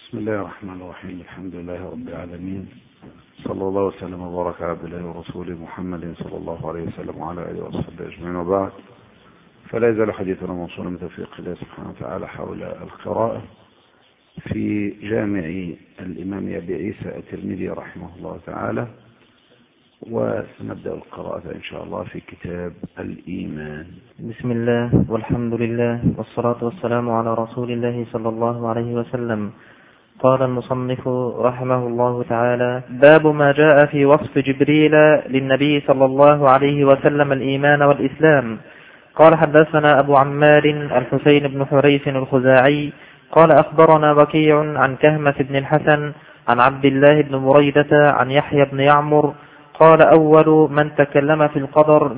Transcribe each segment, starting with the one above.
بسم الله الرحمن الرحيم. الحمد لله رب العالمين، صلى الله وسلم وبارك على عبد الله ورسوله محمد صلى الله عليه وسلم وعلى اله وصحبه اجمعين، وبعد. فلا يزال حديثنا موصولا من توفيق الله سبحانه وتعالى حول القراءة في جامع الإمام أبي عيسى الترمذي رحمه الله تعالى، وسنبدأ القراءة إن شاء الله في كتاب الإيمان. بسم الله والحمد لله والصلاة والسلام على رسول الله صلى الله عليه وسلم. قال المصنف رحمه الله تعالى: باب ما جاء في وصف جبريل للنبي صلى الله عليه وسلم الإيمان والإسلام. قال: حدثنا أبو عمار الحسين بن حريث الخزاعي قال: أخبرنا وكيع عن كهمة بن الحسن عن عبد الله بن مريدة عن يحيى بن يعمر قال: أول من تكلم في القدر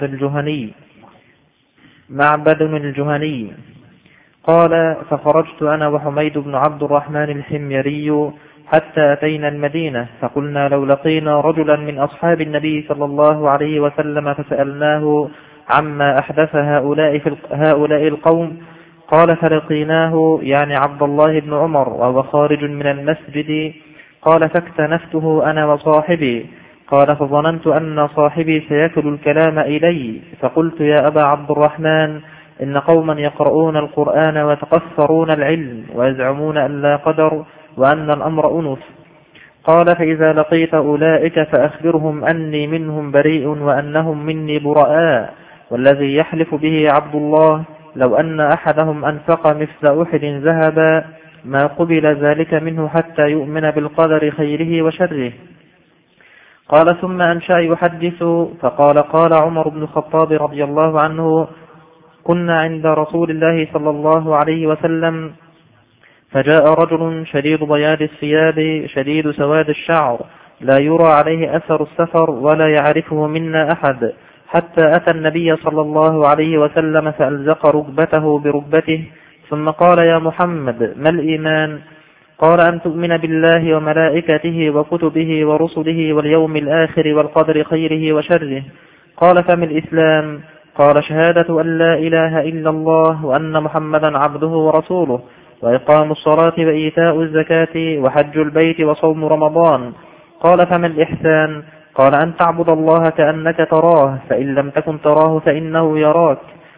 معبد الجهني. قال: فخرجت أنا وحميد بن عبد الرحمن الحميري حتى أتينا المدينة، فقلنا لو لقينا رجلا من أصحاب النبي صلى الله عليه وسلم فسألناه عما أحدث هؤلاء القوم. قال: فلقيناه يعني عبد الله بن عمر وهو خارج من المسجد. قال: فاكتنفته أنا وصاحبي. قال: فظننت أن صاحبي سيكل الكلام إلي، فقلت: يا أبا عبد الرحمن، إن قوما يقرؤون القرآن ويتقصرون العلم ويزعمون أن لا قدر وأن الأمر أنف. قال: فإذا لقيت أولئك فأخبرهم أني منهم بريء وأنهم مني براء، والذي يحلف به عبد الله لو أن أحدهم أنفق مثل أحد ذهبا ما قبل ذلك منه حتى يؤمن بالقدر خيره وشره. قال: ثم أنشأ يحدث فقال: قال عمر بن الخطاب رضي الله عنه: كنا عند رسول الله صلى الله عليه وسلم، فجاء رجل شديد بياض الثياب شديد سواد الشعر لا يرى عليه أثر السفر ولا يعرفه منا أحد، حتى أتى النبي صلى الله عليه وسلم فألزق ركبته بركبته، ثم قال: يا محمد، ما الإيمان؟ قال: أن تؤمن بالله وملائكته وكتبه ورسله واليوم الآخر والقدر خيره وشره. قال: فما الإسلام؟ قال: شهادة أن لا إله إلا الله وأن محمدا عبده ورسوله، وإقام الصلاة وإيتاء الزكاة وحج البيت وصوم رمضان. قال: فما الإحسان؟ قال: أن تعبد الله كأنك تراه، فإن لم تكن تراه فإنه يراك.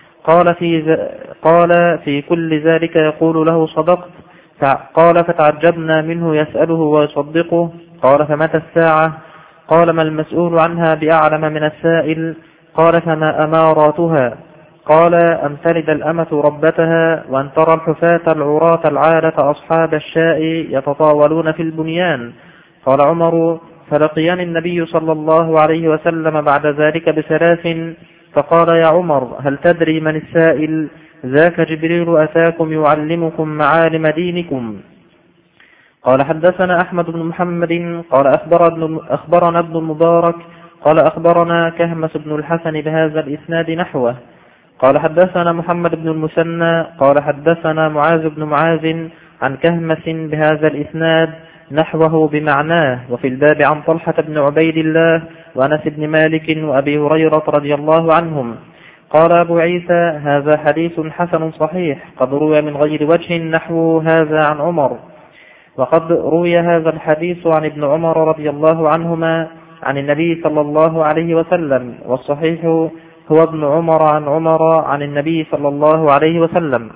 قال: في كل ذلك يقول له: صدقت. قال: فتعجبنا منه يسأله ويصدقه. قال: فمتى الساعة؟ قال: ما المسؤول عنها بأعلم من السائل. قال: فما أماراتها؟ قال: أن تلد الأمة ربتها، وأن ترى الحفاة العراة العالة أصحاب الشاء يتطاولون في البنيان. قال عمر: فلقيني النبي صلى الله عليه وسلم بعد ذلك بثلاث، فقال: يا عمر، هل تدري من السائل؟ ذاك جبريل أتاكم يعلمكم معالم دينكم. قال: حدثنا أحمد بن محمد قال: أخبرنا ابن المبارك قال: أخبرنا كهمة بن الحسن بهذا الإسناد نحوه. قال: حدثنا محمد بن المثنى قال: حدثنا معاذ بن معاذ عن كهمة بهذا الإسناد نحوه بمعناه، وفي الباب عن طلحة بن عبيد الله وأنس بن مالك وأبي هريرة رضي الله عنهم. قال أبو عيسى: هذا حديث حسن صحيح، قد روي من غير وجه نحو هذا عن عمر. وقد روي هذا الحديث عن ابن عمر رضي الله عنهما عن النبي صلى الله عليه وسلم، والصحيح هو ابن عمر عن عمر عن النبي صلى الله عليه وسلم.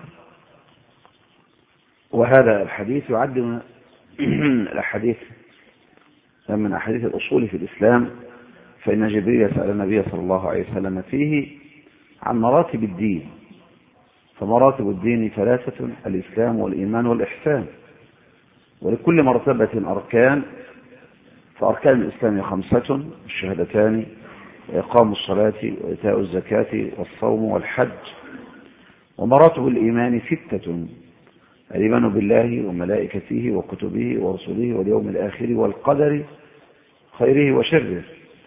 وهذا الحديث يعد من أحاديث الأصول في الإسلام، فإن جبريل سأل النبي صلى الله عليه وسلم فيه عن مراتب الدين. فمراتب الدين ثلاثة: الإسلام والإيمان والإحسان، ولكل مرتبة أركان. فأركان الإسلام 5: الشهادتان وإقام الصلاة وإيتاء الزكاة والصوم والحج. ومراتب الإيمان 6: الإيمان بالله وملائكته وكتبه ورسله واليوم الآخر والقدر خيره وشره.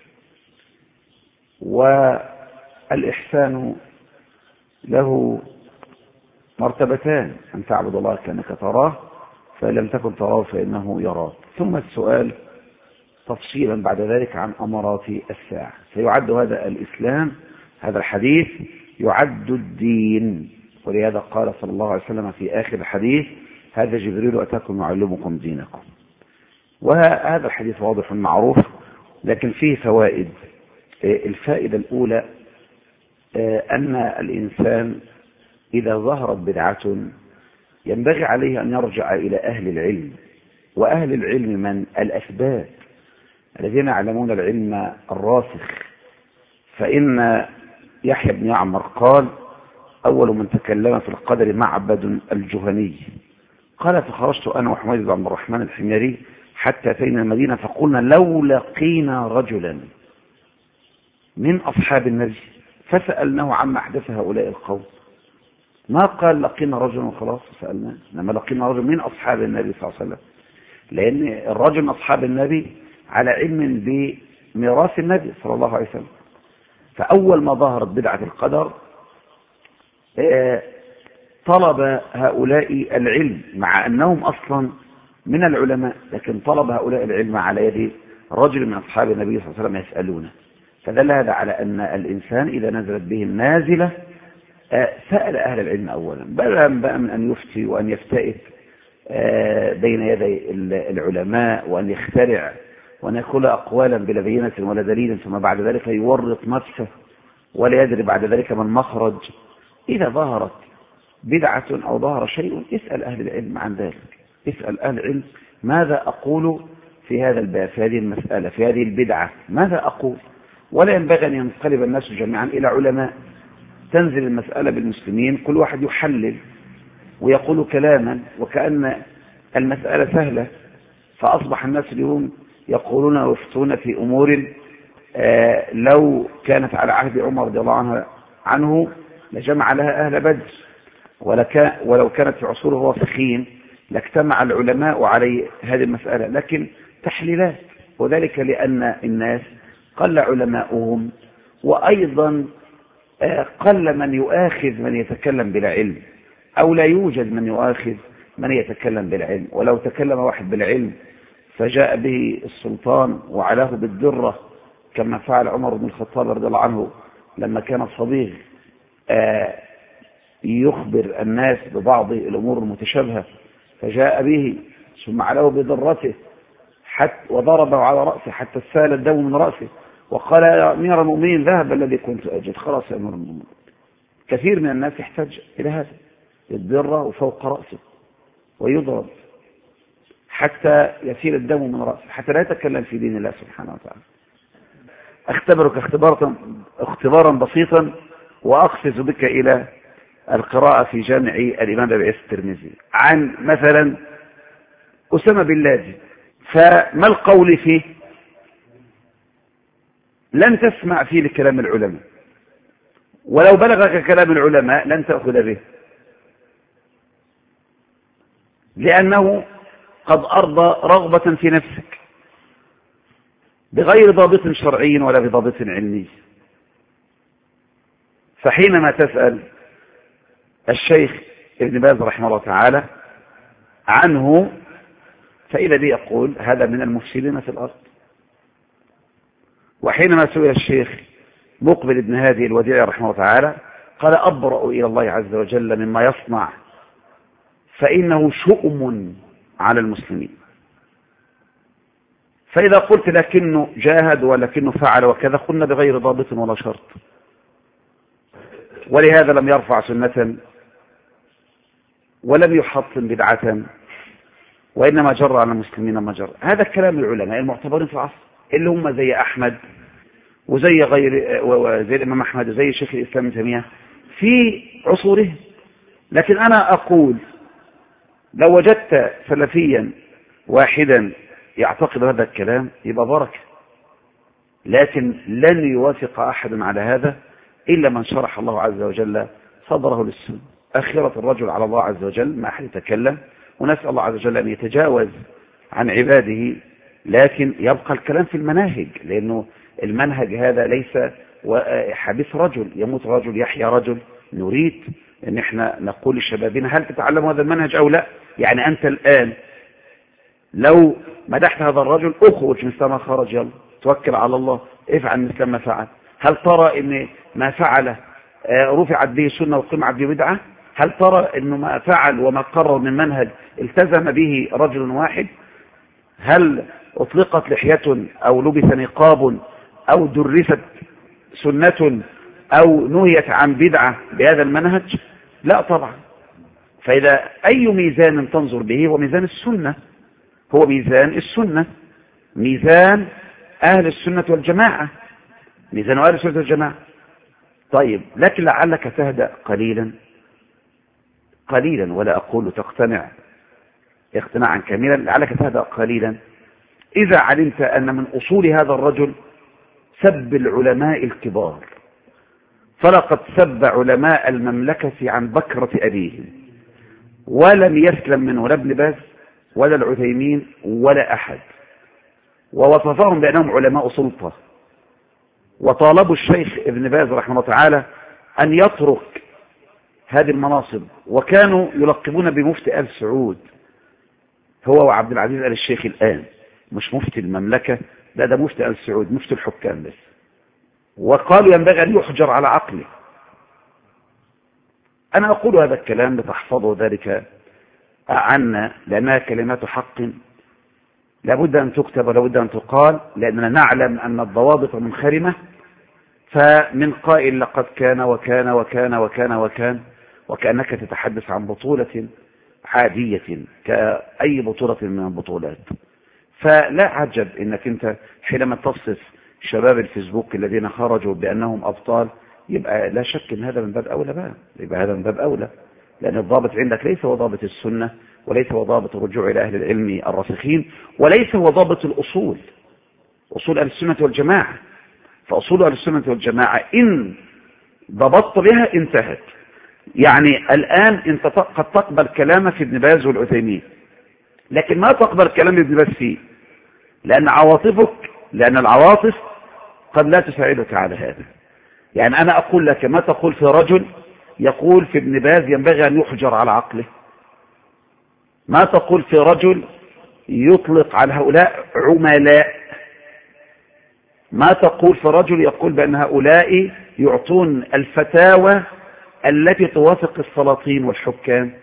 والإحسان له مرتبتان: أن تعبد الله كأنك تراه، فإن لم تكن تراه فإنه يراك. ثم السؤال تفصيلا بعد ذلك عن أمارات الساعة. فيعد هذا الإسلام، هذا الحديث يعد الدين، ولهذا قال صلى الله عليه وسلم في آخر الحديث: هذا جبريل أتاكم يعلمكم دينكم. وهذا الحديث واضح معروف، لكن فيه فوائد. الفائدة الأولى أن الإنسان إذا ظهرت بدعة ينبغي عليه أن يرجع إلى أهل العلم، وأهل العلم من الأثبات الذين يعلمون العلم الراسخ. فإن يحيى بن يعمر قال: أول من تكلم في القدر معبد الجهني، قال: فخرجت أنا وحميد بن عبد الرحمن الحميري حتى أتينا المدينة فقلنا لو لقينا رجلا من أصحاب النبي فسألناه عما أحدث هؤلاء القوم. ما قال لقينا رجلا وخلاص سألناه، إنما لقينا رجل من أصحاب النبي صلى الله عليه وسلم، لأن الرجل من أصحاب النبي على علم بميراث النبي صلى الله عليه وسلم. فأول ما ظهرت بدعة القدر طلب هؤلاء العلم مع أنهم أصلا من العلماء، لكن طلب هؤلاء العلم على يد رجل من أصحاب النبي صلى الله عليه وسلم يسألونه. فدل هذا على أن الإنسان إذا نزلت به النازلة سأل أهل العلم أولا، بدلا بقى من أن يفتي وأن يفتئت بين يدي العلماء وأن يخترع وأن يقول أقوالا بلا بينة ولا دليل، ثم بعد ذلك يورط نفسه ولا يدري بعد ذلك من مخرج. إذا ظهرت بدعة أو ظهر شيء اسأل أهل العلم عن ذلك، اسأل أهل العلم ماذا أقول في هذا الباب، في هذه المسألة، في هذه البدعة، ماذا أقول. ولا ينبغي أن ينقلب الناس جميعا إلى علماء، تنزل المسألة بالمسلمين كل واحد يحلل ويقول كلاما وكأن المسألة سهلة، فأصبح الناس اليوم يقولون ويفتون في أمور لو كانت على عهد عمر رضي الله عنه لجمع لها أهل بدر، ولو كانت في عصور الراسخين لاجتمع العلماء على هذه المسألة، لكن تحليلات. وذلك لأن الناس قل علماؤهم، وأيضا قل من يؤاخذ من يتكلم بلا علم، أو لا يوجد من يؤاخذ من يتكلم بالعلم. ولو تكلم واحد بالعلم فجاء به السلطان وعلاه بالدرة كما فعل عمر بن الخطاب رضي الله عنه لما كان صبيغ يخبر الناس ببعض الأمور المتشابهة، فجاء به ثم علاه بدرته وضربه على رأسه حتى سال الدم من رأسه، وقال: يا أمير المؤمنين ذهب الذي كنت أجد. خلاص يا أمير المؤمنين. كثير من الناس يحتاج إلى هذا، الدرة وفوق رأسه ويضرب حتى يسيل الدم من رأسه حتى لا يتكلم في دين الله سبحانه وتعالى. أختبرك اختبارا بسيطا وأقفز بك إلى القراءة في جامع الإمام أبي عيسى الترمذي عن مثلا أسامة بن لادن. فما القول فيه؟ لن تسمع فيه لكلام العلماء، ولو بلغك كلام العلماء لن تأخذ به، لأنه قد أرضى رغبة في نفسك بغير ضابط شرعي ولا بضابط علمي. فحينما تسأل الشيخ ابن باز رحمه الله تعالى عنه فإذا به يقول هذا من المفسدين في الأرض. وحينما سئل الشيخ مقبل بن هادي الوديع رحمه الله تعالى قال: أبرأ إلى الله عز وجل مما يصنع، فإنه شؤم على المسلمين. فإذا قلت لكنه جاهد ولكنه فعل وكذا قلنا بغير ضابط ولا شرط، ولهذا لم يرفع سنة ولم يحطم بدعة، وإنما جر على المسلمين ما جر. هذا كلام العلماء المعتبرين في العصر اللي هم زي أحمد وزي زي الإمام أحمد وزي شيخ الإسلام ابن تيمية في عصورهم. لكن أنا أقول لو وجدت سلفيا واحدا يعتقد هذا الكلام يبقى بركة، لكن لن يوافق أحد على هذا إلا من شرح الله عز وجل صدره للسنة. أخيرة الرجل على الله عز وجل ما أحد يتكلم، ونسأل الله عز وجل أن يتجاوز عن عباده، لكن يبقى الكلام في المناهج، لأنه المنهج هذا ليس حديث رجل يموت رجل يحيى رجل. نريد أن احنا نقول لشبابنا هل تتعلموا هذا المنهج أو لا؟ يعني أنت الآن لو مدحت هذا الرجل اخرج مثل ما خرج، يلا توكل على الله، افعل مثل ما فعل. هل ترى ان ما فعله رفعت به سنة وقمعت به بدعة؟ هل ترى أنه ما فعل وما قرر من منهج التزم به رجل واحد؟ هل أطلقت لحية أو لبس نقاب أو درست سنة أو نهيت عن بدعة بهذا المنهج؟ لا طبعا. فإذا أي ميزان تنظر به هو ميزان السنة، هو ميزان السنة، ميزان أهل السنة والجماعة، ميزان أهل السنة والجماعة. طيب، لكن لعلك تهدأ قليلا قليلا، ولا أقول تقتنع اقتناعا كاملا، لعلك تهدأ قليلا إذا علمت أن من أصول هذا الرجل سب العلماء الكبار، فلقد سب علماء المملكة عن بكرة أبيهم، ولم يسلم منه لا ابن باز ولا العثيمين ولا أحد، ووصفهم بأنهم علماء سلطة، وطالبوا الشيخ ابن باز رحمه الله تعالى أن يترك هذه المناصب، وكانوا يلقبون بمفتي آل سعود، هو وعبد العزيز آل الشيخ الآن، مش مفتي المملكة، ده مفتي آل سعود، مفتي الحكام بس. وقالوا ينبغي أن يحجر على عقله. أنا أقول هذا الكلام لتحفظوا ذلك عنا، لأنها كلمات حق لابد أن تكتب ولابد أن تقال، لأننا نعلم أن الضوابط منخرمة. فمن قائل لقد كان وكان وكان وكان وكان، وكأنك تتحدث عن بطولة عادية كأي بطولة من البطولات. فلا عجب انك انت حينما تصف شباب الفيسبوك الذين خرجوا بانهم ابطال، يبقى لا شك ان هذا من باب اولى بقى، يبقى هذا من باب اولى، لان الضابط عندك ليس هو ضابط السنة، وليس هو ضابط الرجوع الى اهل العلم الراسخين، وليس هو ضابط الاصول، اصول اهل السنة والجماعة. فاصول اهل السنة والجماعة ان ضبطت بها انتهت. يعني الان انت قد تقبل كلام في ابن باز والعثيمين، لكن ما تقبل كلام ابن باز فيه، لأن العواطف قد لا تساعدك على هذا. يعني أنا أقول لك ما تقول في رجل يقول في ابن باز ينبغي أن يحجر على عقله، ما تقول في رجل يطلق على هؤلاء عملاء، ما تقول في رجل يقول بأن هؤلاء يعطون الفتاوى التي توافق السلاطين والحكام،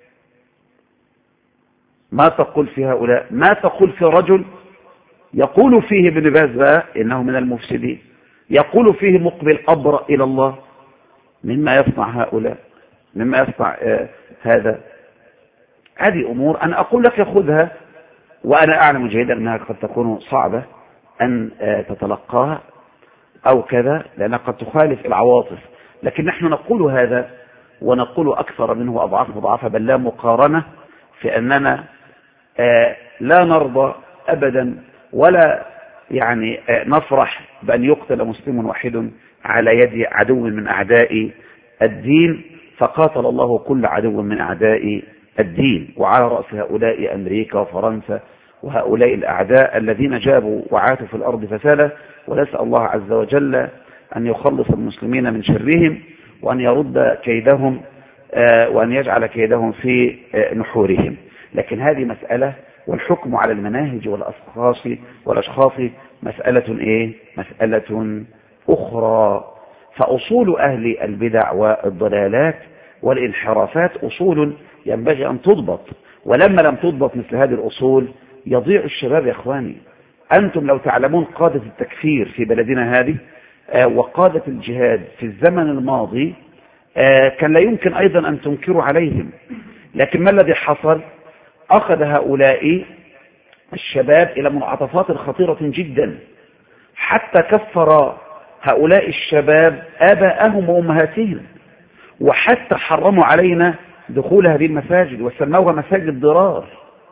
ما تقول في هؤلاء، ما تقول في رجل يقول فيه ابن باز إنه من المفسدين، يقول فيه مقبل أبرأ إلى الله، مما يصنع هؤلاء، مما يصنع هذا. هذه أمور أنا أقول لك خذها، وأنا أعلم جيدا أنها قد تكون صعبة أن تتلقاها أو كذا، لأنها قد تخالف العواطف، لكن نحن نقول هذا ونقول أكثر منه أضعاف مضاعفة، بل لا مقارنة، في أننا لا نرضى أبدا ولا يعني نفرح بأن يقتل مسلم واحد على يد عدو من أعداء الدين، فقاتل الله كل عدو من أعداء الدين، وعلى رأس هؤلاء أمريكا وفرنسا وهؤلاء الأعداء الذين جابوا وعاتوا في الأرض فسادا. ونسأل الله عز وجل أن يخلص المسلمين من شرهم، وأن يرد كيدهم، وأن يجعل كيدهم في نحورهم. لكن هذه مسألة، والحكم على المناهج والأشخاص مسألة إيه؟ مسألة أخرى. فأصول أهل البدع والضلالات والانحرافات أصول ينبغي أن تضبط، ولما لم تضبط مثل هذه الأصول يضيع الشباب يا إخواني. أنتم لو تعلمون قادة التكفير في بلدنا هذه وقادة الجهاد في الزمن الماضي، كان لا يمكن أيضا أن تنكروا عليهم. لكن ما الذي حصل؟ أخذ هؤلاء الشباب إلى منعطفات خطيرة جدا، حتى كفر هؤلاء الشباب آباءهم وأمهاتهم، وحتى حرموا علينا دخول هذه المساجد وسموها مساجد ضرار،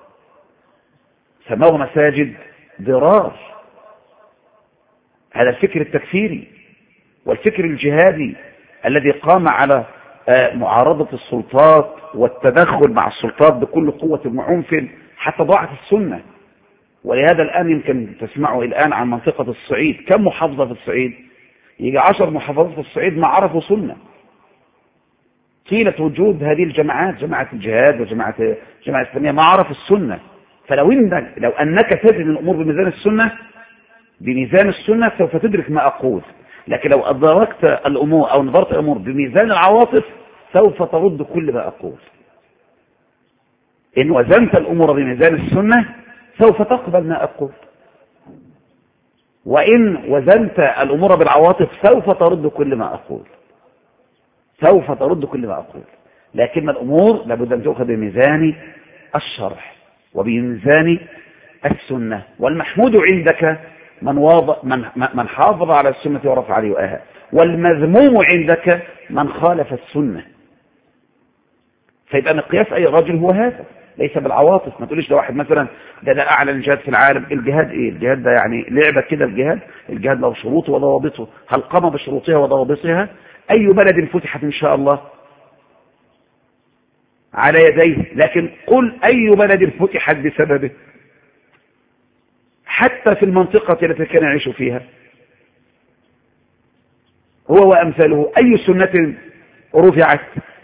سموها مساجد ضرار. هذا الفكر التكفيري والفكر الجهادي الذي قام على معارضة السلطات والتدخل مع السلطات بكل قوة وعنف حتى ضاعت السنة. ولهذا الآن يمكن تسمعوا الآن عن منطقة الصعيد، كم محافظة في الصعيد؟ يجي 10 محافظات في الصعيد ما عرفوا سنة طيلة وجود هذه الجماعات، جماعة الجهاد وجماعة الإسلامية، ما عرفوا السنة. فلو أنك تزن الأمور بميزان السنة سوف تدرك ما أقول، لكن لو أدركت الأمور أو نظرت الأمور بميزان العواطف سوف ترد كل ما أقول. إن وزنت الأمور بميزان السنة سوف تقبل ما أقول، وإن وزنت الأمور بالعواطف سوف ترد كل ما أقول، سوف ترد كل ما أقول. لكن الأمور لابد أن تؤخذ بميزان الشرع وبميزان السنة. والمحمود عندك من حافظ على السنة ورفع لواءها، والمذموم عندك من خالف السنة. فيبقى مقياس أي رجل هو هذا، ليس بالعواطف. ما تقوليش ده واحد مثلا ده أعلى الجهاد في العالم. الجهاد إيه؟ الجهاد ده يعني لعبة كده. الجهاد له شروطه وضوابطه. هل قام بشروطها وضوابطها؟ أي بلد فتحت إن شاء الله على يديه، لكن قل أي بلد فتحت بسببه، حتى في المنطقة التي كان يعيش فيها هو وأمثاله. أي سنة رفعت؟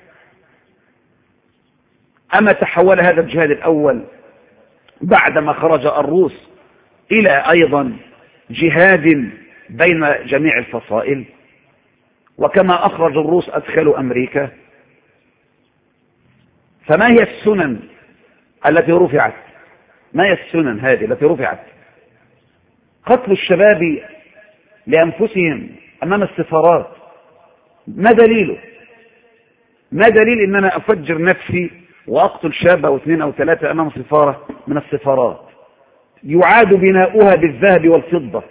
أما تحول هذا الجهاد الأول بعدما خرج الروس إلى أيضا جهاد بين جميع الفصائل، وكما أخرج الروس أدخلوا أمريكا. فما هي السنن التي رفعت؟ ما هي السنن هذه التي رفعت؟ قتل الشباب لأنفسهم أمام السفارات. ما دليله؟ ما دليل إن أنا أفجر نفسي وأقتل شاب أو 2 أو 3 أمام سفارة من السفارات يعاد بناؤها بالذهب والفضة؟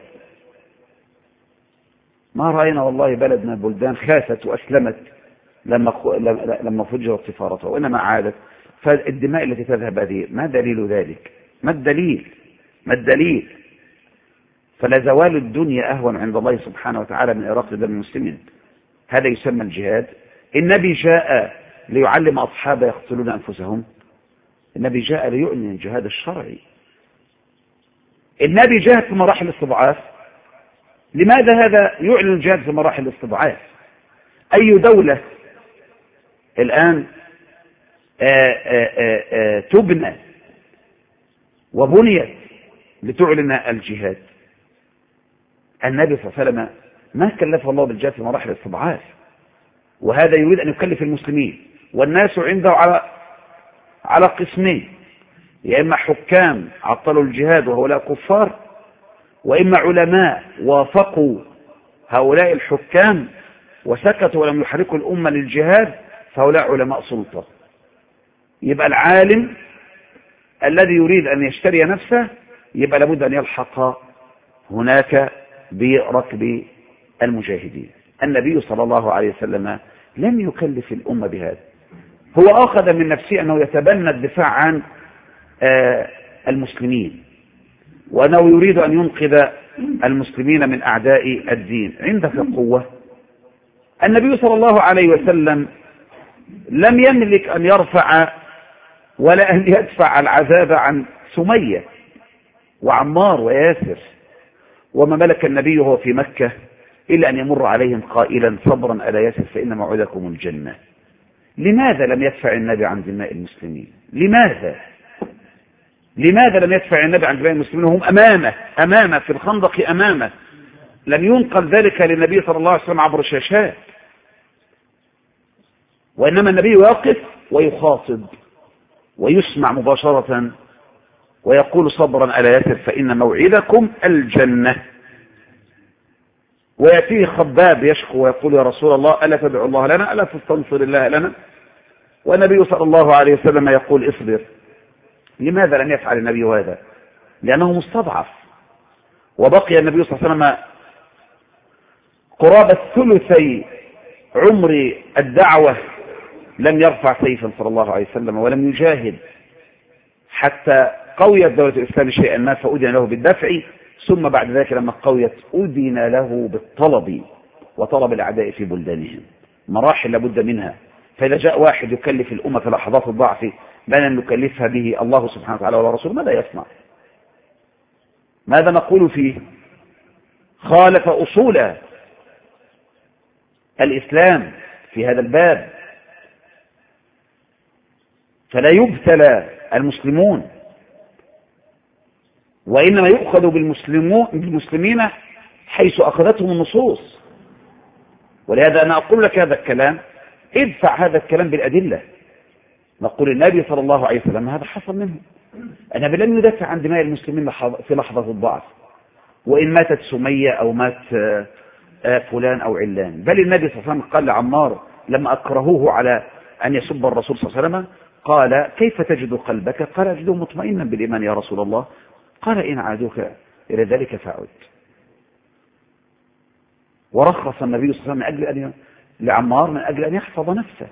ما رأينا والله بلد من البلدان خافت وأسلمت لما فجرت سفارتها، وإنما عادت. فالدماء التي تذهب هذه ما دليل ذلك؟ ما الدليل؟ ما الدليل؟ فلزوال الدنيا أهون عند الله سبحانه وتعالى من إراقة دم المسلمين. هذا يسمى الجهاد. النبي جاء ليعلم أصحابه يقتلون أنفسهم. النبي جاء ليؤمن الجهاد الشرعي. النبي جاهد في مراحل الاستضعاف. لماذا هذا يعلن الجهاد في مراحل الاستضعاف؟ أي دولة الآن تبنى وبنيت لتعلن الجهاد؟ النبي صلى الله عليه وسلم ما كلفه الله بالجهاد في مراحل الاستضعاف، وهذا يريد أن يكلف المسلمين. والناس عنده على قسمين: يا إما حكام عطلوا الجهاد وهؤلاء كفار، وإما علماء وافقوا هؤلاء الحكام وسكتوا ولم يحركوا الأمة للجهاد، فهؤلاء علماء سلطة. يبقى العالم الذي يريد أن يشتري نفسه يبقى لابد أن يلحق هناك بركب المجاهدين. النبي صلى الله عليه وسلم لم يكلف الأمة بهذا. هو أخذ من نفسه أنه يتبنى الدفاع عن المسلمين، وأنه يريد أن ينقذ المسلمين من أعداء الدين. عندك قوة. النبي صلى الله عليه وسلم لم يملك أن يرفع ولا أن يدفع العذاب عن سمية وعمار وياسر، وما ملك النبي وهو في مكة إلا أن يمر عليهم قائلا: صبرا على ياسر فإن موعدكم الجنة. لماذا لم يدفع النبي عن دماء المسلمين؟ لماذا لم يدفع النبي عن دماء المسلمين وهم أمامه في الخندق أمامه؟ لم ينقل ذلك للنبي صلى الله عليه وسلم عبر الشاشات، وإنما النبي يقف ويخاطب ويسمع مباشرة ويقول: صبرا على ياسر فإن موعدكم الجنة. ويأتيه خباب يشكو ويقول: يا رسول الله ألا تدعو الله لنا، ألا تستنصر الله لنا؟ والنبي صلى الله عليه وسلم يقول: اصبر. لماذا لم يفعل النبي هذا؟ لأنه مستضعف. وبقي النبي صلى الله عليه وسلم قرابة ثلثي عمر الدعوة لم يرفع سيفا صلى الله عليه وسلم ولم يجاهد، حتى قويت دولة الإسلام شيئا ما فأذن له بالدفع، ثم بعد ذلك لما قويت أذن له بالطلب وطلب الأعداء في بلدانهم. مراحل لابد منها. فإذا جاء واحد يكلف الأمة في لحظات الضعف ما لن يكلفها به الله سبحانه وتعالى ولا رسوله، ماذا يصنع؟ ماذا نقول فيه؟ خالف أصول الإسلام في هذا الباب، فلا يبتلى المسلمون، وإنما يؤخذ بالمسلمين حيث أخذتهم النصوص. ولهذا أنا أقول لك هذا الكلام ادفع هذا الكلام بالأدلة. نقول النبي صلى الله عليه وسلم هذا حصل منه. النبي لم يدافع عن دماء المسلمين في لحظة الضعف، وإن ماتت سمية أو مات فلان أو علان، بل النبي صلى الله عليه وسلم قال لعمار لما أكرهوه على أن يسب الرسول صلى الله عليه وسلم قال كيف تجد قلبك؟ قال أجده مطمئنا بالإيمان يا رسول الله. قال إن عادوك إلى ذلك فعد. ورخص النبي صلى الله عليه وسلم لعمار من أجل أن يحفظ نفسه.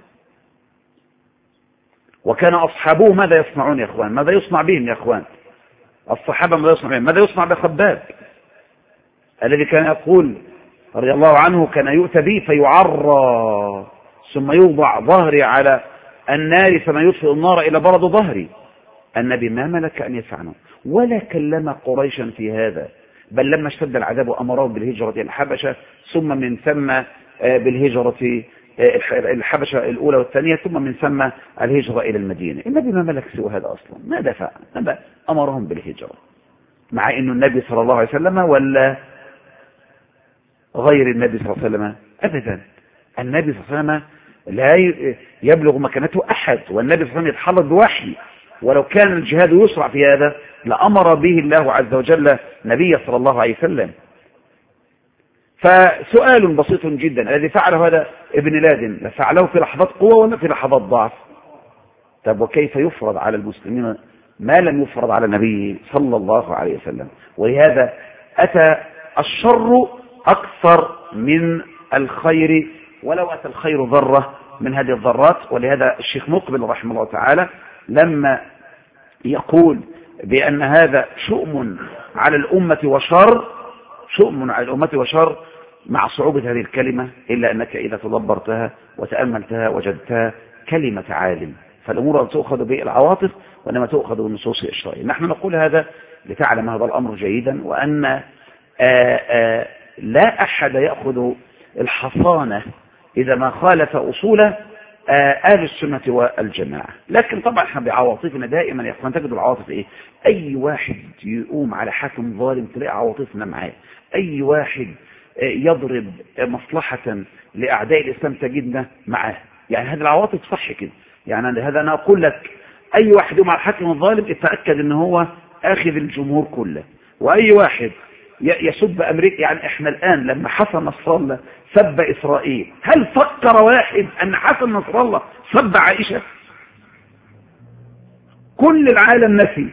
وكان أصحابه ماذا يصنعون يا أخوان؟ ماذا يصنع بهم يا أخوان؟ الصحابة ماذا يصنع بهم؟ ماذا يصنع بخباب الذي كان يقول رضي الله عنه كان يؤتى به فيعرى ثم يوضع ظهري على النار فما يطفئ النار إلى برد ظهري. النبي ما ملك أن يفعله ولا كلم قريشا في هذا، بل لما اشتد العذاب أمرهم بالهجرة إلى الحبشة، ثم من ثم بالهجرة الحبشة الأولى والثانية، ثم من ثم الهجرة إلى المدينة. النبي ما ملك سوى هذا أصلا، ما دفع، أمرهم بالهجرة، مع أنه النبي صلى الله عليه وسلم ولا غير النبي صلى الله عليه وسلم أبدا. النبي صلى الله عليه وسلم لا يبلغ مكانته أحد، والنبي صلى الله عليه وسلم يتحرك بوحي، ولو كان الجهاد يسرع في هذا لأمر به الله عز وجل نبيه صلى الله عليه وسلم. فسؤال بسيط جدا، الذي فعله هذا ابن لادن فعله في لحظات قوة ولا في لحظات ضعف؟ طب وكيف يفرض على المسلمين ما لم يفرض على النبي صلى الله عليه وسلم؟ ولهذا أتى الشر أكثر من الخير، ولو أتى الخير ذرة من هذه الذرات. ولهذا الشيخ مقبل رحمه الله تعالى لما يقول بأن هذا شؤم على الأمة وشر، شؤم على الأمة وشر، مع صعوبة هذه الكلمة، إلا أنك إذا تدبرتها وتأملتها وجدتها كلمة عالم. فالأمور لا تؤخذ بالعواطف وإنما تؤخذ بالنصوص الشرعية. نحن نقول هذا لتعلم هذا الأمر جيدا، وأن لا أحد يأخذ الحصانة إذا ما خالف أصول أهل السنة والجماعة. لكن طبعا احنا بعواطفنا دائما يا اخوان تجد العواطف ايه؟ اي واحد يقوم على حاكم ظالم تلاقي عواطفنا معاه، اي واحد يضرب مصلحة لأعداء الإسلام تجدنا معاه. يعني هذه العواطف صح كده. يعني هذا أنا أقول لك أي واحد يقوم على الحاكم الظالم اتأكد أنه هو آخذ الجمهور كله. وأي واحد يسب أمريكا، يعني إحنا الآن لما حسن نصر الله سب إسرائيل، هل فكر واحد أن حسن نصر الله سب عائشة؟ كل العالم نسي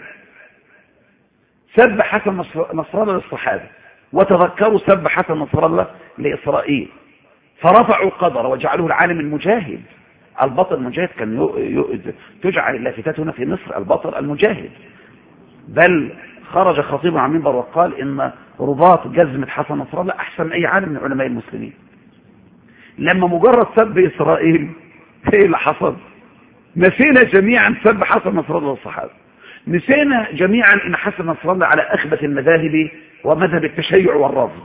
سب حسن نصر الله للصحابة، وتذكروا سب حسن نصر الله لإسرائيل، فرفعوا القدر وجعلوه العالم المجاهد. البطل المجاهد كان تجعل اللافتات هنا في مصر البطل المجاهد. بل خرج خطيب عن منبر وقال إن رباط جزمة حسن نصر الله أحسن من أي عالم من علماء المسلمين. لما مجرد سب إسرائيل ايه اللي حصل؟ نسينا جميعا سب حسن نصر الله والصحابة، نسينا جميعا ان حسن نصر الله على اخبث المذاهب ومذهب التشيع والرفض.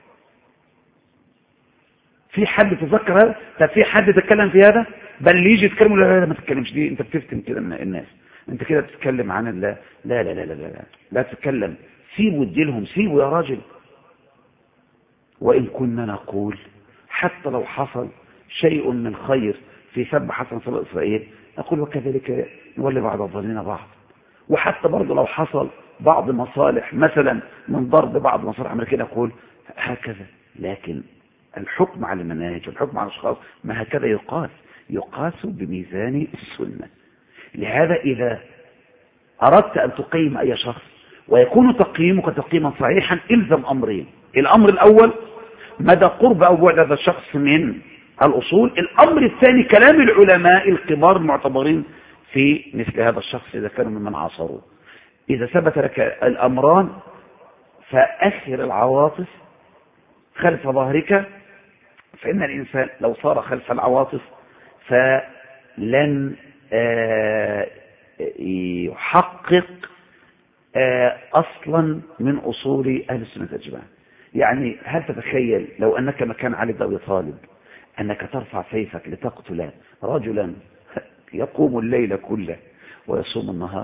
في حد تذكر هذا؟ طب في حد تتكلم في هذا؟ بل اللي يجي يتكلم لا ما تتكلمش، دي انت بتفتن كده الناس، انت كده بتتكلم عن لا لا لا لا لا لا, لا تتكلم، سيبوا اديلهم، سيبوا يا راجل. وان كنا نقول حتى لو حصل شيء من خير في سب حسن نصر الله إسرائيل نقول وكذلك نولي بعض الظالمين بعض. وحتى برضه لو حصل بعض مصالح مثلا من ضرب بعض مصالح أمريكية نقول هكذا. لكن الحكم على المناهج والحكم على الأشخاص ما هكذا يقاس بميزان السنة. لهذا إذا أردت أن تقيم أي شخص ويكون تقييمك تقييما صحيحا إلزم أمرين. الأمر الأول مدى قرب أو بعد هذا الشخص من الأصول. الأمر الثاني كلام العلماء الكبار المعتبرين في مثل هذا الشخص إذا كانوا ممن عاصروه. إذا ثبت لك الأمران فأخر العواطف خلف ظهرك، فإن الإنسان لو صار خلف العواطف فلن يحقق أصلا من أصول أهل السنة والجماعة. يعني هل تتخيل لو أنك مكان علي بن أبي طالب أنك ترفع سيفك لتقتل رجلا يقوم الليل كله ويصوم النهار؟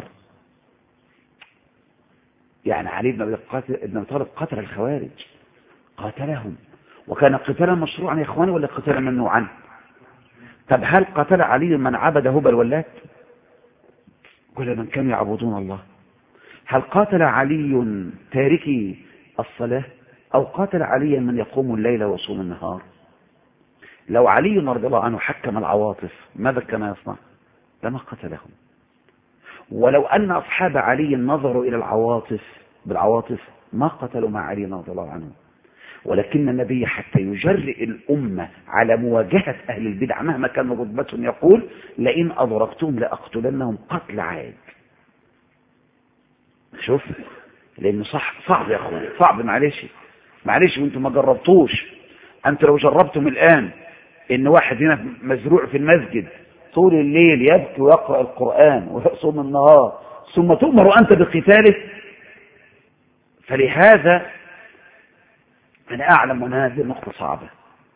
يعني علي بن أبي طالب قتل الخوارج، قاتلهم، وكان قتالا مشروعا يا إخواني ولا قتالا ممنوعا؟ طب هل قتل علي من عبد هبل واللات؟ ولا من كانوا يعبدون الله؟ هل قاتل علي تاركي الصلاة؟ أو قاتل علي من يقوم الليل ويصوم النهار؟ لو علي رضي الله عنه حكم العواطف ماذا كان يصنع؟ لما قتلهم. ولو أن أصحاب علي نظروا إلى العواطف بالعواطف ما قتلوا مع علي رضي الله عنه. ولكن النبي حتى يجرئ الأمة على مواجهة أهل البدع مهما كان رتبتهم يقول: لئن أدركتهم لأقتلنهم قتل عاد. شوف، لأنه صعب يا أخوان، صعب. معلش وانتم ما جربتوش. أنت لو جربتم الآن إن واحد هنا مزروع في المسجد طول الليل يبكي ويقرأ القرآن ويصوم النهار ثم تؤمر أنت بقتاله، فلهذا أنا أعلم أن هذه النقطة صعبة،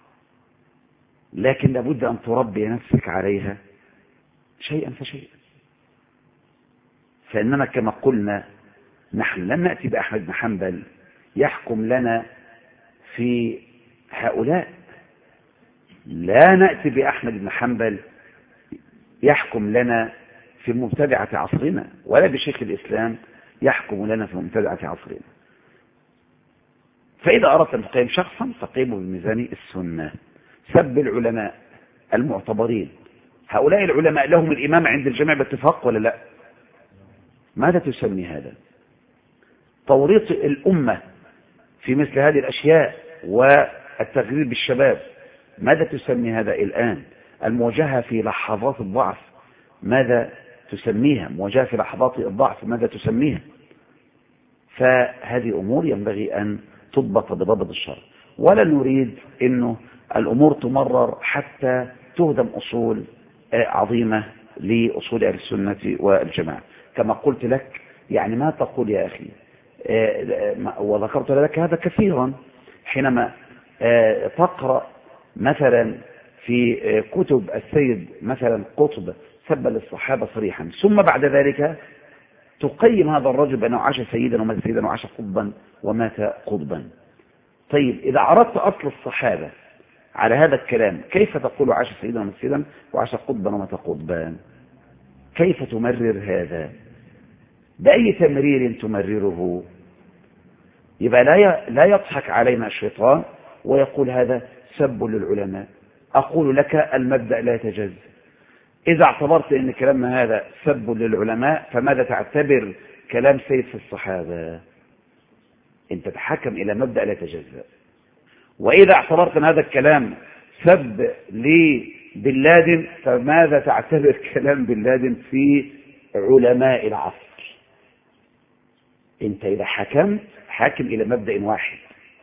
لكن لابد أن تربي نفسك عليها شيئا فشيئا. فإننا كما قلنا نحن لن نأتي بأحمد بن حنبل يحكم لنا في هؤلاء، لا نأتي بأحمد بن حنبل يحكم لنا في مبتدعة عصرنا، ولا بشيخ الإسلام يحكم لنا في مبتدعة عصرنا. فإذا أردت أن تقيم شخصا فقيمه بميزان السنة. سب العلماء المعتبرين، هؤلاء العلماء لهم الإمام عند الجميع باتفاق ولا لا؟ ماذا تسمي هذا؟ توريط الأمة في مثل هذه الأشياء والتغرير بالشباب، ماذا تسمي هذا الآن؟ المواجهة في لحظات الضعف ماذا تسميها؟ مواجهة في لحظات الضعف ماذا تسميها؟ فهذه أمور ينبغي أن تضبط بضبط الشرع، ولا نريد أنه الأمور تمرر حتى تهدم أصول عظيمة لأصول أهل السنة والجماعة. كما قلت لك، يعني ما تقول يا أخي، وذكرت لك هذا كثيرا، حينما تقرأ مثلا في كتب السيد مثلا قطب سب للصحابة صريحا، ثم بعد ذلك تقيم هذا الرجل بأنه عاش سيدا ومات سيدا وعاش قطبا ومات قطبا. طيب إذا عرضت أصل الصحابة على هذا الكلام، كيف تقول عاش سيدا ومات سيدا وعاش قطبا ومات قطبان؟ كيف تمرر هذا؟ بأي تمرير تمرره؟ يبقى لا يضحك علينا الشيطان ويقول هذا سب للعلماء. أقول لك المبدأ لا يتجزأ. إذا اعتبرت أن كلامنا هذا سب للعلماء فماذا تعتبر كلام سيد في الصحابة؟ أنت تتحكم إلى مبدأ لا يتجزأ. وإذا اعتبرت أن هذا الكلام سب لبن لادن فماذا تعتبر كلام بن لادن في علماء العصر؟ أنت إذا حكمت حاكم إلى مبدأ واحد،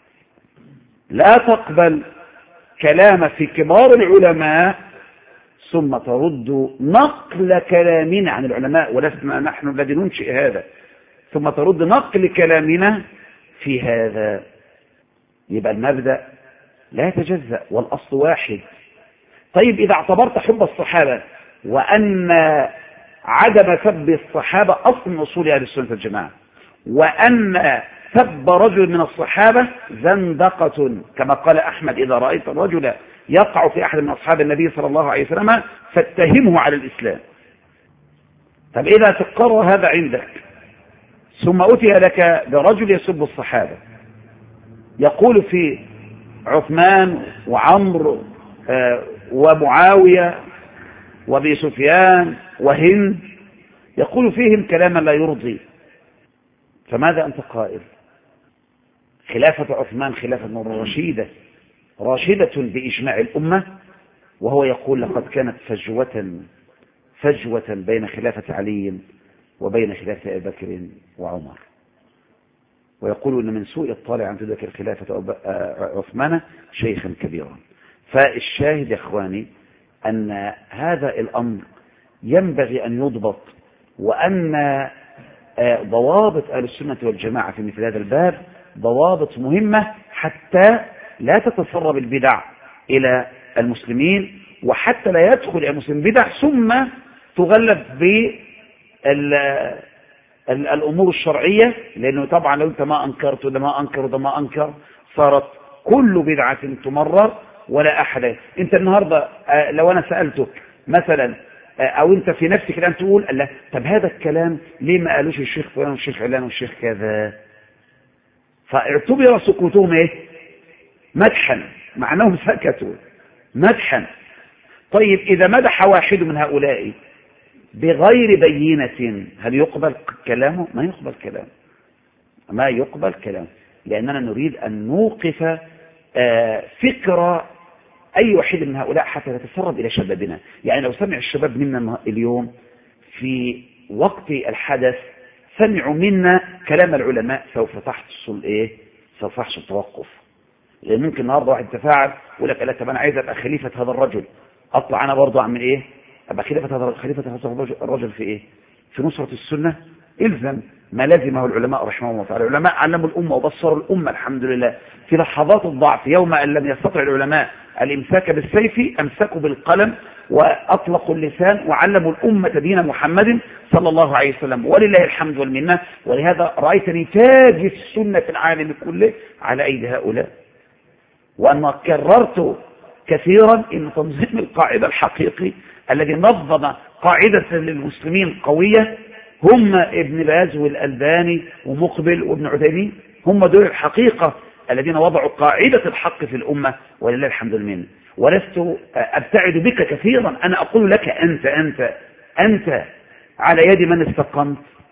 لا تقبل كلام في كبار العلماء ثم ترد نقل كلامنا عن العلماء، ولسنا نحن الذي ننشئ هذا، ثم ترد نقل كلامنا في هذا. يبقى المبدأ لا يتجزأ والأصل واحد. طيب إذا اعتبرت حب الصحابة وأن عدم سب الصحابة أصل من أصول أهل السنة والجماعة، وأن سب رجل من الصحابة زندقة، كما قال أحمد: إذا رأيت الرجل يقع في أحد من أصحاب النبي صلى الله عليه وسلم فاتهمه على الإسلام. طب إذا تقرر هذا عندك ثم أتي لك برجل يسب الصحابة يقول في عثمان وعمرو ومعاوية وابي سفيان وهند، يقول فيهم كلاما لا يرضي، فماذا أنت قائل؟ خلافة عثمان خلافة راشدة بإجماع الأمة، وهو يقول: لقد كانت فجوة بين خلافة علي وبين خلافة أبي بكر وعمر. ويقول إن من سوء الطالع أن تذكر خلافة عثمان شيخا كبيرا. فالشاهد يا إخواني أن هذا الأمر ينبغي أن يضبط، وأن ضوابط أهل السنة والجماعة في مثل هذا الباب ضوابط مهمة حتى لا تتسرب البدع إلى المسلمين، وحتى لا يدخل المسلم بدع ثم تغلب بالأمور الشرعية، لأنه طبعا لو أنت ما أنكرت وده ما أنكر وده ما أنكر صارت كل بدعة تمرر ولا أحد. أنت النهاردة لو أنا سألتك مثلا أو أنت في نفسك الآن تقول لا، طب هذا الكلام ليه ما قالوش الشيخ فلان والشيخ علان والشيخ كذا؟ فاعتبر سكوتهم إيه؟ مدحا، مع أنهم سكتوا مدحا. طيب إذا مدح واحد من هؤلاء بغير بينة هل يقبل كلامه؟ ما يقبل كلامه، ما يقبل كلامه، لأننا نريد أن نوقف فكرة أي واحد من هؤلاء حتى تتسرب إلى شبابنا. يعني لو سمع الشباب منا اليوم في وقت الحدث سمعوا منا كلام العلماء سوف تحصل إيه؟ سوف يحصل توقف. لأن ممكن النهارده واحد تفاعل يقول لك لا، طب أنا عايز أبقى خليفة هذا الرجل، أطلع أنا برضه أعمل إيه؟ أبقى خليفة هذا الرجل في إيه؟ في نصرة السنة. إلزم ما لزمه العلماء رحمهم الله تعالى. العلماء علموا الأمة وبصروا الأمة الحمد لله في لحظات الضعف، يوم أن لم يستطع العلماء الإمساك بالسيف أمسكوا بالقلم وأطلقوا اللسان وعلموا الأمة دين محمد صلى الله عليه وسلم، ولله الحمد والمنة. ولهذا رأيتني تاج السنة في العالم كله على أيدي هؤلاء. وأنا كررت كثيرا أن تنظيم القاعدة الحقيقي الذي نظم قاعدة للمسلمين قوية هم ابن باز والألباني ومقبل وابن عثيمين، هم دول الحقيقة الذين وضعوا قاعدة الحق في الأمة، ولله الحمد لله. ولست أبتعد بك كثيرا، أنا أقول لك أنت على يد من استقمت،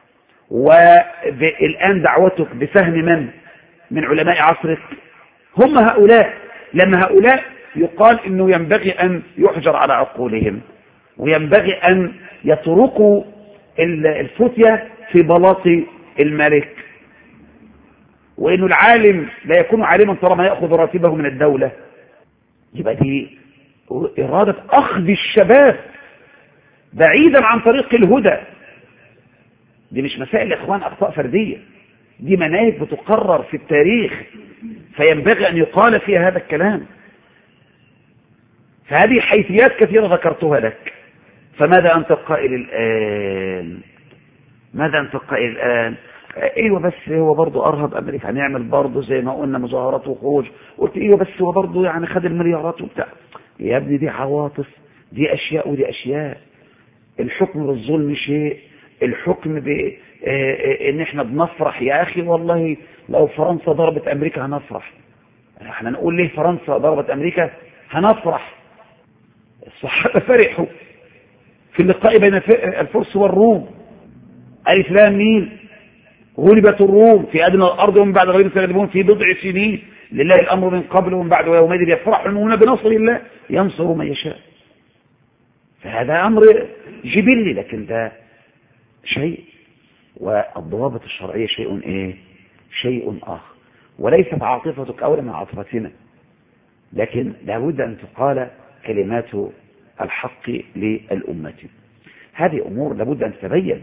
والآن دعوتك بفهم من علماء عصرك هم هؤلاء. لما هؤلاء يقال إنه ينبغي أن يحجر على عقولهم، وينبغي أن يتركوا الفتية في بلاط الملك، وإنه العالم لا يكون عالما طالما يأخذ راتبه من الدولة. يبقى دي إرادة أخذ الشباب بعيدا عن طريق الهدى. دي مش مسائل إخوان أخطاء فردية، دي مناهج بتقرر في التاريخ، فينبغي أن يقال فيها هذا الكلام. فهذه حيثيات كثيرة ذكرتها لك. فماذا أنت قائل الآن؟ ماذا أنت قائل الآن؟ ايوه بس هو برضه ارهب امريكا، هنعمل برضه زي ما قلنا مظاهرات وخروج. قلت ايوه بس هو برضه يعني خد المليارات وبتاع. يا ابني دي عواطف، دي اشياء ودي اشياء. الحكم بالظلم شيء، الحكم ان احنا بنفرح. يا اخي والله لو فرنسا ضربت امريكا هنفرح. احنا نقول ليه فرنسا ضربت امريكا؟ هنفرح. الصحابه فرحوا في اللقاء بين الفرس والروم. الف لام ميم، غلبت الروم في أدنى الأرض ومن بعد غلبهم سيغلبون في بضع سنين، لله الأمر من قبل ومن بعد ويومئذ يفرح المؤمنون بنصر الله ينصر من يشاء. فهذا أمر جبلي، لكن ده شيء، والضوابط الشرعية شيء إيه؟ شيء آخر. وليست عاطفتك أولى من عاطفتنا، لكن لابد أن تقال كلمات الحق للأمة. هذه أمور لابد أن تتبين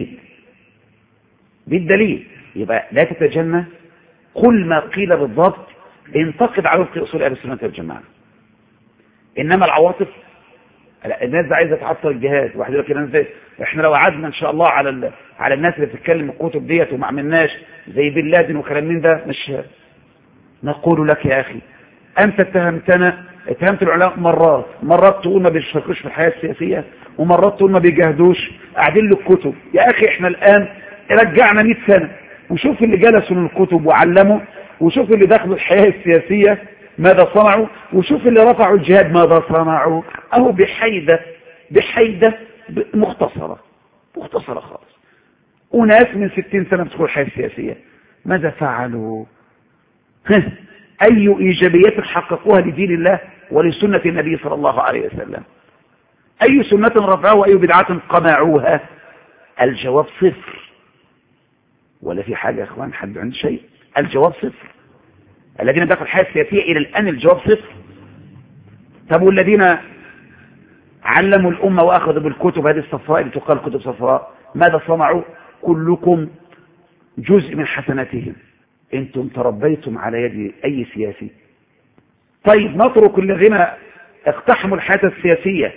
بالدليل. يبقى لا تتجنى، كل ما قيل بالضبط انتقد على وفق اصول اهل السنه والجماعه. انما العواطف، الناس ده عايزه تعطل الجهاد. واحد يقول لك احنا لو قعدنا ان شاء الله على الناس اللي بتتكلم الكتب ديت وما عملناش زي بن لادن وكلام من ده، مش نقول لك يا اخي انت اتهمت العلماء مرات تقول ما بيشاركوش في الحياه السياسيه، ومرات تقول ما بيجاهدوش، قاعدين له الكتب. يا اخي احنا الان رجعنا 100 سنة وشوف اللي جلسوا للكتب وعلموا، وشوف اللي دخلوا الحياة السياسية ماذا صنعوا، وشوف اللي رفعوا الجهاد ماذا صنعوا. أهو بحيدة مختصرة خالص. وناس من 60 سنة بتدخل الحياة السياسية ماذا فعلوا؟ أي إيجابيات حققوها لدين الله ولسنة النبي صلى الله عليه وسلم؟ أي سنة رفعوها وأي بدعة قمعوها؟ الجواب صفر. ولا في حاجة يا اخوان حد عنده شيء؟ الجواب صفر. الذين دخلوا الحياة السياسية الى الان الجواب صفر. طب والذين علموا الامة واخذوا بالكتب هذه الصفراء اللي تقال كتب صفراء ماذا صنعوا؟ كلكم جزء من حسناتهم. انتم تربيتم على يد اي سياسي. طيب نترك الذين اقتحموا الحياة السياسية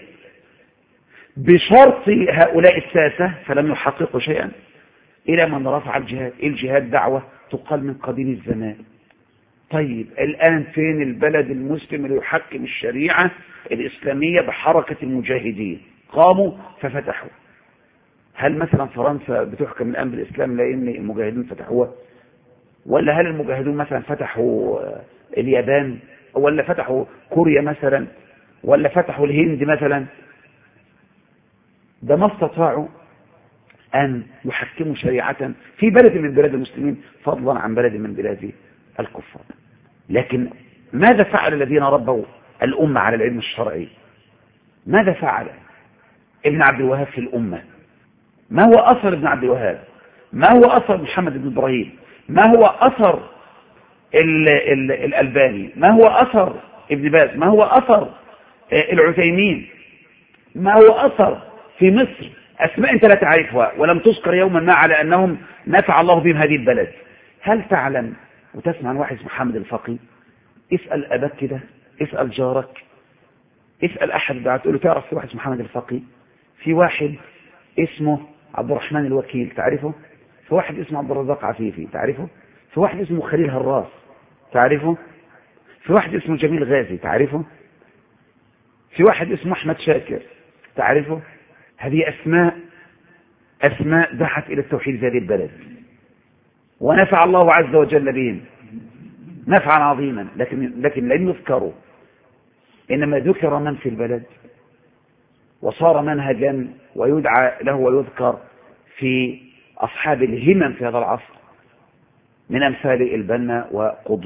بشرط هؤلاء الساسة فلم يحققوا شيئا، إلى من رفع الجهاد. الجهاد دعوة تقال من قديم الزمان. طيب الآن فين البلد المسلم اللي يحكم الشريعة الإسلامية بحركة المجاهدين؟ قاموا ففتحوا. هل مثلا فرنسا بتحكم الآن بالإسلام لأن المجاهدين فتحوها؟ ولا هل المجاهدون مثلا فتحوا اليابان، ولا فتحوا كوريا مثلا، ولا فتحوا الهند مثلا؟ ده ما استطاعوا أن يحكموا شريعة في بلد من بلاد المسلمين فضلا عن بلد من بلاد الكفار. لكن ماذا فعل الذين ربوا الأمة على العلم الشرعي؟ ماذا فعل ابن عبد الوهاب في الأمة؟ ما هو أثر ابن عبد الوهاب؟ ما هو أثر محمد بن إبراهيم؟ ما هو أثر الألباني؟ ما هو أثر ابن باز؟ ما هو أثر العثيمين؟ ما هو أثر في مصر أسماء أنت لا تعرفها ولم تذكر يوما ما على أنهم نفع الله بهم هذه البلد؟ هل تعلم وتسمع عن واحد اسمه محمد الفقي؟ اسأل أباك كده، اسأل جارك، اسأل أحد بعد تقول له تعرف في واحد اسمه محمد الفقي؟ في واحد اسمه عبد الرحمن الوكيل تعرفه؟ في واحد اسمه عبد الرزاق عفيفي تعرفه؟ في واحد اسمه خليل هراس تعرفه؟ في واحد اسمه جميل غازي تعرفه؟ في واحد اسمه أحمد شاكر تعرفه؟ هذه أسماء دعت إلى التوحيد في هذه البلد ونفع الله عز وجل بهم نفعا عظيما، لكن لم يذكروا. إنما ذكر من في البلد وصار منهجا ويدعى له ويذكر في أصحاب الهمم في هذا العصر من أمثال البنا وقطب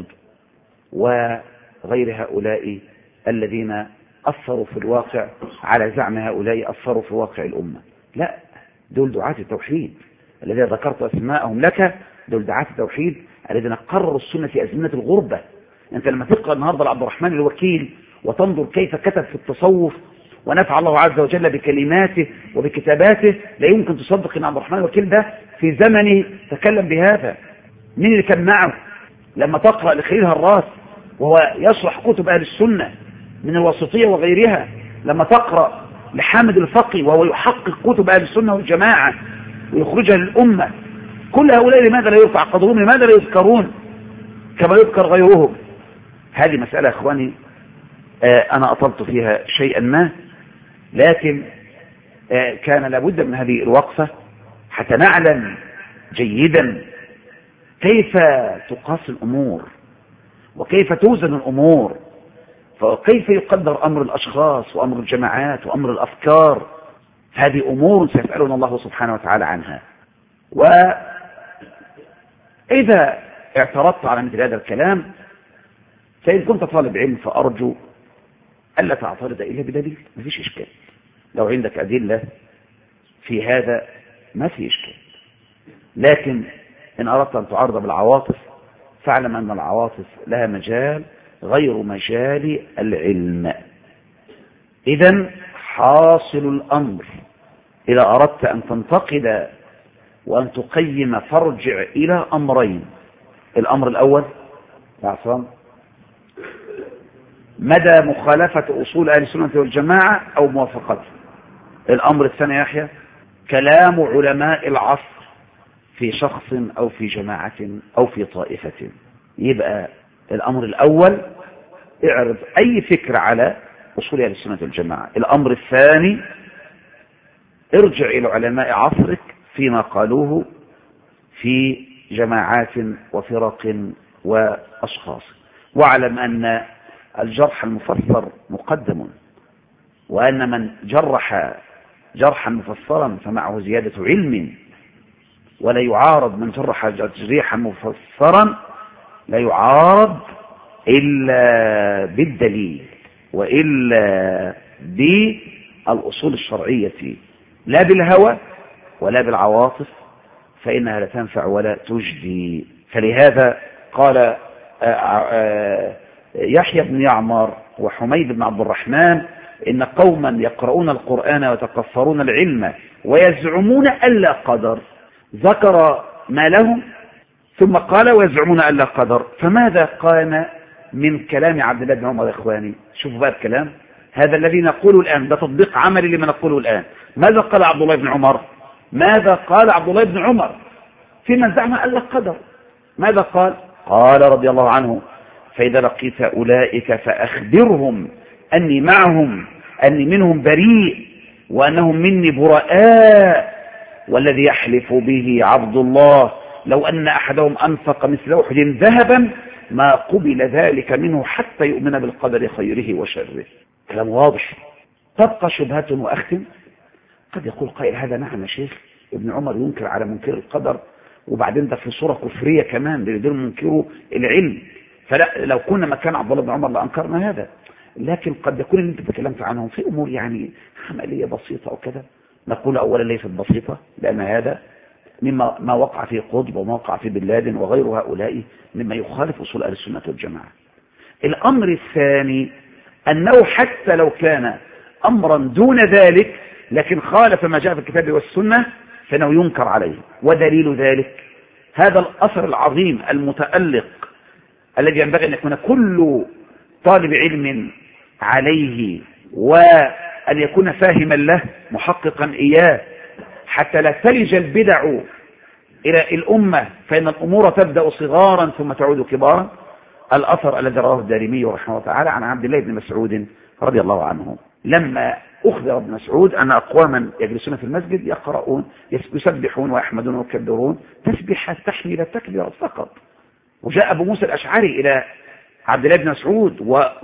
وغير هؤلاء الذين أثروا في الواقع على زعم هؤلاء أثروا في واقع الأمة. لا، دول دعاة التوحيد الذين ذكرت أسماءهم لك، دول دعاة التوحيد الذين قرروا السنة في أزمنة الغربة. أنت لما تقرأ النهاردة لعبد الرحمن الوكيل وتنظر كيف كتب في التصوف ونفع الله عز وجل بكلماته وبكتاباته، لا يمكن تصدق أن عبد الرحمن الوكيل ده في زمنه تكلم بهذا. مين اللي كان معه؟ لما تقرأ لخليل هراس وهو يشرح كتب أهل السنة من الوسطية وغيرها، لما تقرأ لحامد الفقي وهو يحقق كتب أهل السنة والجماعة ويخرجها للأمة، كل هؤلاء لماذا لا يرفع قدرهم؟ لماذا لا يذكرون كما يذكر غيرهم؟ هذه مسألة أخواني أنا أطلت فيها شيئا ما، لكن كان لابد من هذه الوقفة حتى نعلم جيدا كيف تقاس الأمور وكيف توزن الأمور، فكيف يقدر أمر الأشخاص وأمر الجماعات وأمر الأفكار. هذه أمور سيسألنا الله سبحانه وتعالى عنها. وإذا اعترضت على مثل هذا الكلام فإن كنت طالب علم فأرجو ألا تعترض إلا بدليل، ما فيش إشكال. لو عندك أدلة في هذا ما في إشكال، لكن إن أردت أن تعارض بالعواطف فاعلم أن العواطف لها مجال غير مجال العلم. إذن حاصل الأمر إذا أردت أن تنتقد وأن تقيم فارجع إلى أمرين. الأمر الأول يا عصام مدى مخالفة أصول أهل السنة والجماعة أو موافقته. الأمر الثاني يا يحيى كلام علماء العصر في شخص أو في جماعة أو في طائفة. يبقى الأمر الأول اعرض أي فكرة على أصول أهل السنة والجماعة. الأمر الثاني ارجع إلى علماء عصرك فيما قالوه في جماعات وفرق وأشخاص، واعلم أن الجرح المفسر مقدم، وأن من جرح جرحا مفسرا فمعه زيادة علم، ولا يعارض من جرح تجريحا مفسرا لا يعارض إلا بالدليل وإلا بالأصول الشرعية، لا بالهوى ولا بالعواطف، فإنها لا تنفع ولا تجدي. فلهذا قال يحيى بن يعمر وحميد بن عبد الرحمن إن قوما يقرؤون القرآن ويتكفرون العلم ويزعمون ألا قدر. ذكر ما لهم ثم قال ويزعمون ألا قدر. فماذا قال من كلام عبد الله بن عمر يا إخواني؟ شوفوا بقى الكلام هذا الذي نقوله الآن، ده تطبيق عملي لما نقوله الآن. ماذا قال عبد الله بن عمر؟ ماذا قال عبد الله بن عمر في من زعم ألا قدر؟ ماذا قال؟ قال رضي الله عنه فإذا لقيت أولئك فأخبرهم أني معهم، أني منهم بريء وأنهم مني براء، والذي يحلف به عبد الله لو أن أحدهم أنفق مثل أحد ذهبا ما قبل ذلك منه حتى يؤمن بالقدر خيره وشره. كلام واضح. تبقى شبهة وأختم. قد يقول قائل هذا نعم يا شيخ، ابن عمر ينكر على منكر القدر، وبعدين ده في صورة كفرية كمان بيقدروا منكروا العلم، فلا لو كنا مكان عبد الله بن عمر لأنكرنا هذا. لكن قد يكون اللي انت تكلمت عنهم في أمور يعني عملية بسيطة أو كذا، نقول أولا ليست بسيطة، لأن هذا مما ما وقع في قطب وما وقع في بن لادن وغير هؤلاء مما يخالف أصول أهل السنة والجماعة. الأمر الثاني أنه حتى لو كان أمرا دون ذلك لكن خالف ما جاء في الكتاب والسنة فإنه ينكر عليه. ودليل ذلك هذا الأثر العظيم المتألق الذي ينبغي أن يكون كل طالب علم عليه، وأن يكون فاهما له محققا إياه، حتى لا تلج البدع إلى الأمة فإن الأمور تبدأ صغارا ثم تعود كبارا. الأثر الذي رواه الدارمي رحمه الله تعالى عن عبد الله بن مسعود رضي الله عنه لما أخبر ابن مسعود أن أقواما يجلسون في المسجد يقرؤون يسبحون ويحمدون ويكبرون تسبيحات تحمل التكبير فقط. وجاء أبو موسى الأشعري إلى عبد الله بن مسعود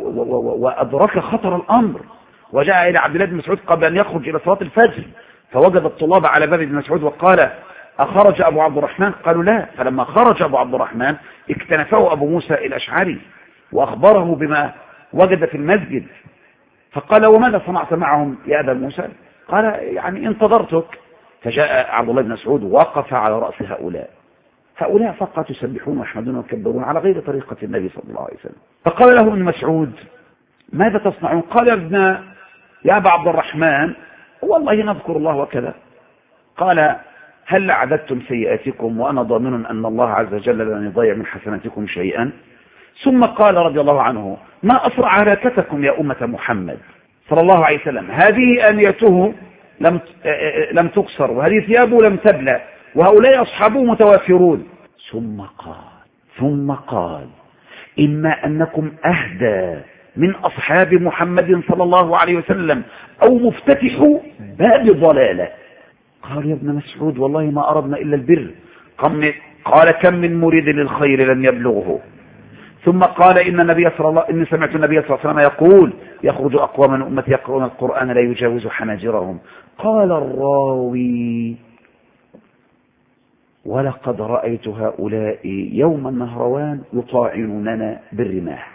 وأدرك خطر الأمر، وجاء إلى عبد الله بن مسعود قبل أن يخرج إلى صلاة الفجر فوجد الطلاب على باب ابن مسعود وقال أخرج أبو عبد الرحمن؟ قالوا لا. فلما خرج أبو عبد الرحمن اكتنفه أبو موسى الأشعري وأخبره بما وجد في المسجد، فقال وماذا صنعت معهم يا أبا موسى؟ قال يعني انتظرتك. فجاء عبد الله بن مسعود وقف على رأس هؤلاء فقط يسبحون ويحمدون ويكبرون على غير طريقة النبي صلى الله عليه وسلم. فقال له ابن مسعود ماذا تصنعون؟ قال يا أبا عبد الرحمن والله نذكر الله وكذا. قال هل عددتم سيئاتكم وأنا ضامن أن الله عز وجل لن يضيع من حسناتكم شيئا؟ ثم قال رضي الله عنه ما أسرع هلاكتكم يا أمة محمد صلى الله عليه وسلم، هذه آنيته لم تكسر وهذه ثيابه لم تبلى وهؤلاء أصحابه متوافرون. ثم قال إما أنكم أهدى من أصحاب محمد صلى الله عليه وسلم أو مفتتح باب ضلالة. قال يا ابن مسعود والله ما أردنا إلا البر. قال كم من مريد للخير لن يبلغه. ثم قال إني سمعت النبي صلى الله عليه وسلم يقول يخرج أقوام من أمتي يقرؤون القرآن لا يجاوز حناجرهم. قال الراوي ولقد رأيت هؤلاء يوم النهروان يطاعنوننا بالرماح.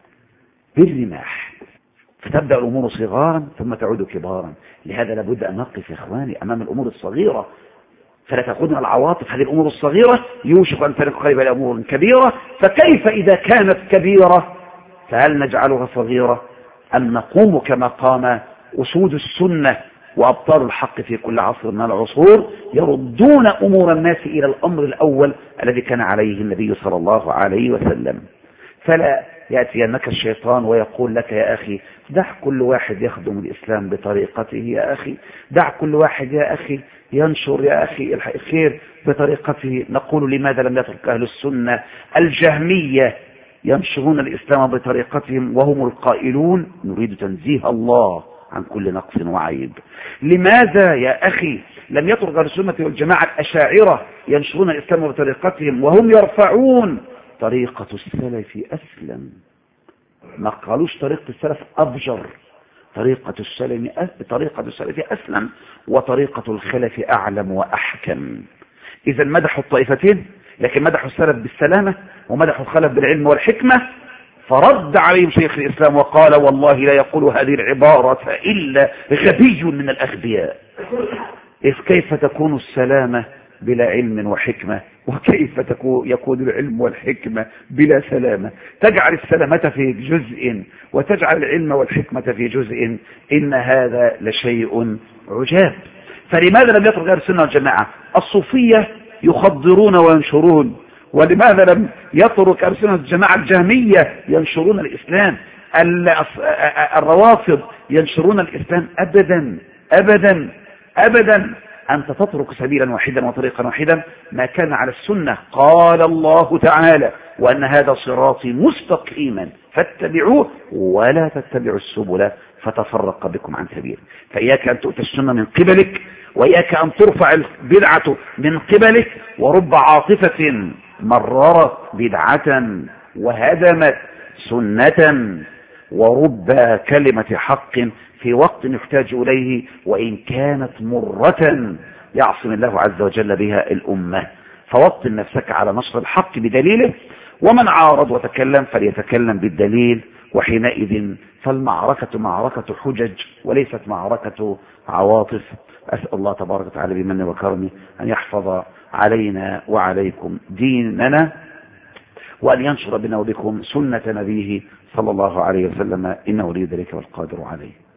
فتبدأ الأمور صغارا ثم تعود كبارا. لهذا لابد أن نقف يا إخواني أمام الأمور الصغيرة، فلا تأخذنا العواطف. هذه الأمور الصغيرة يوشك أن تنقلب إلى أمور كبيرة، فكيف إذا كانت كبيرة؟ فهل نجعلها صغيرة أم نقوم كما قام أسود السنة وأبطال الحق في كل عصر من العصور يردون أمور الناس إلى الأمر الأول الذي كان عليه النبي صلى الله عليه وسلم؟ فلا يأتينك الشيطان ويقول لك يا أخي دع كل واحد يخدم الإسلام بطريقته، يا أخي دع كل واحد يا أخي ينشر يا أخي الخير بطريقته. نقول لماذا لم يترك أهل السنة الجهمية ينشرون الإسلام بطريقتهم وهم القائلون نريد تنزيه الله عن كل نقص وعيب؟ لماذا يا أخي لم يترك أهل السنة والجماعة الأشاعرة ينشرون الإسلام بطريقتهم وهم يرفعون طريقة السلف أسلم؟ ما قالوش طريقة السلف أبجر، طريقة السلف أسلم وطريقة الخلف أعلم وأحكم. إذا مدحوا الطائفتين لكن مدحوا السلف بالسلامة ومدحوا الخلف بالعلم والحكمة. فرد عليهم شيخ الإسلام وقال والله لا يقول هذه العبارة إلا غبي من الأغبياء. إذ كيف تكون السلامة بلا علم وحكمة؟ وكيف يكون العلم والحكمة بلا سلامة؟ تجعل السلامة في جزء وتجعل العلم والحكمة في جزء، إن هذا لشيء عجاب. فلماذا لم يترك أهل السنة والجماعة الصوفية يخضرون وينشرون؟ ولماذا لم يترك أهل السنة والجماعة الجهمية ينشرون الإسلام؟ الروافض ينشرون الإسلام؟ أبدا أبدا أبدا. أنت تترك سبيلا واحدا وطريقا واحدا ما كان على السنة. قال الله تعالى: وأن هذا صراطي مستقيما فاتبعوه ولا تتبعوا السبل فتفرق بكم عن سبيله. فإياك أن تؤتى السنة من قبلك، وإياك أن ترفع البدعة من قبلك. ورب عاطفة مررت بدعة وهدمت سنة، ورب كلمة حق في وقت يحتاج إليه وإن كانت مرة يعصم الله عز وجل بها الأمة. فوطن نفسك على نشر الحق بدليله، ومن عارض وتكلم فليتكلم بالدليل، وحينئذ فالمعركة معركة حجج وليست معركة عواطف. أسأل الله تبارك وتعالى بمنه وكرمه أن يحفظ علينا وعليكم ديننا، وأن ينشر بنا وبكم سنة نبيه صلى الله عليه وسلم، إنه ولي ذلك والقادر عليه.